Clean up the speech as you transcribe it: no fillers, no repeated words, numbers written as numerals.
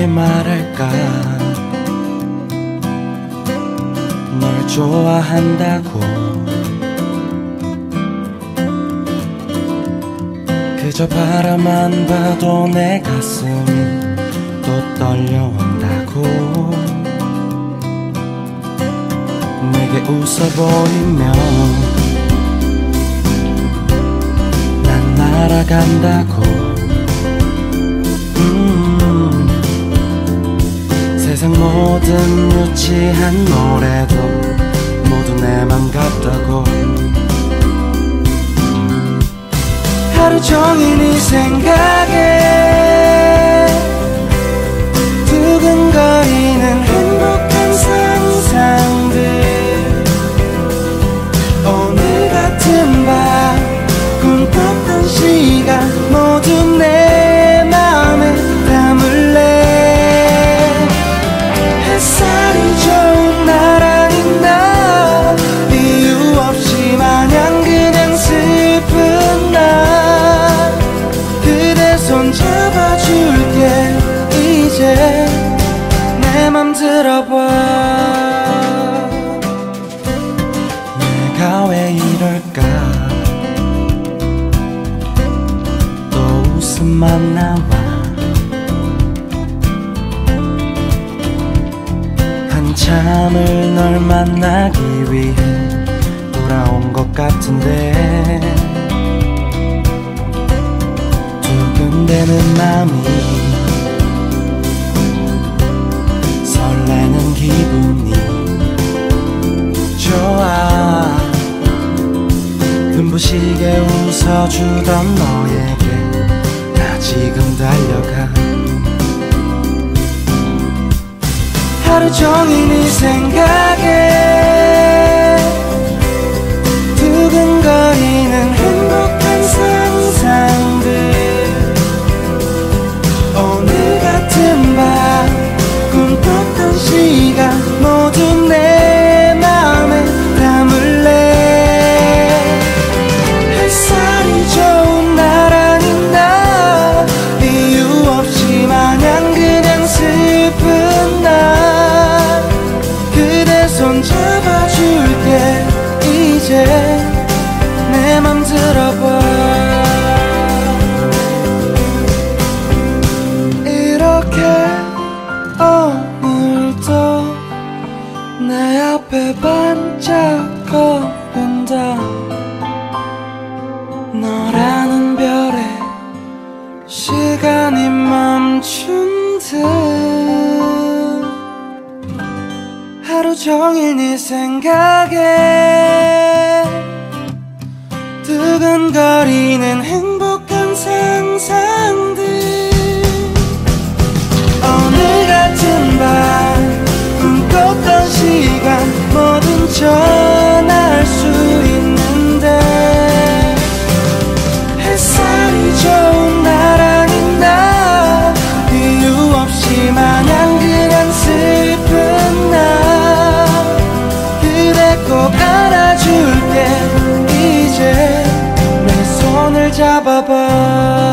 어떻게 말할까. 널 좋아한다고 그저 바라만 봐도 내 가슴이 또 떨려온다고. 내게 웃어 보이면 난 날아간다고. 세상 모든 유치한 노래도 모두 내 맘 같다고. 하루 종일 네 생각에 두근거리는 행복한 상상들. 오늘 같은 밤 꿈꿨던 시간 모두 내 맘에 담을래. 햇살이 좋은 날 아닌 날 이유 없이 마냥 그냥 슬픈 날 그대 손 잡아줄게. 이제 내 맘 들어봐. 내가 왜 이럴까. 또 웃음만 나와. 한참을 널 만나기 위해 돌아온 것 같은데 두근대는 맘이 설레는 기분이 좋아. 눈부시게 웃어주던 너에게 나 지금 달려가. 하루 종일 네 생각에 두근거리는 행복한 상상들. 오늘 같은 밤 꿈꿨던 시간 모두 내 맘에 담을래. 햇살이 좋은 날 아닌 날 이유 없이 마냥 그냥 슬픈 날 그대 손 잡아줄게. 이제 내 맘 들어봐. 이렇게 오늘도 내 앞에 반짝거린다. 너라는 별에 시간이 멈춘 듯. 하루 종일 네 생각에 두근거리는 행복한 상상들. 오늘 같은 밤 꿈꿨던 시간 뭐든 전할 수 있는데 햇살이 좋은 날 아닌 날 이유 없이 마냥 그냥 슬픈 날 그대 꼭 안아줄게. 이제 내 손을 잡아봐.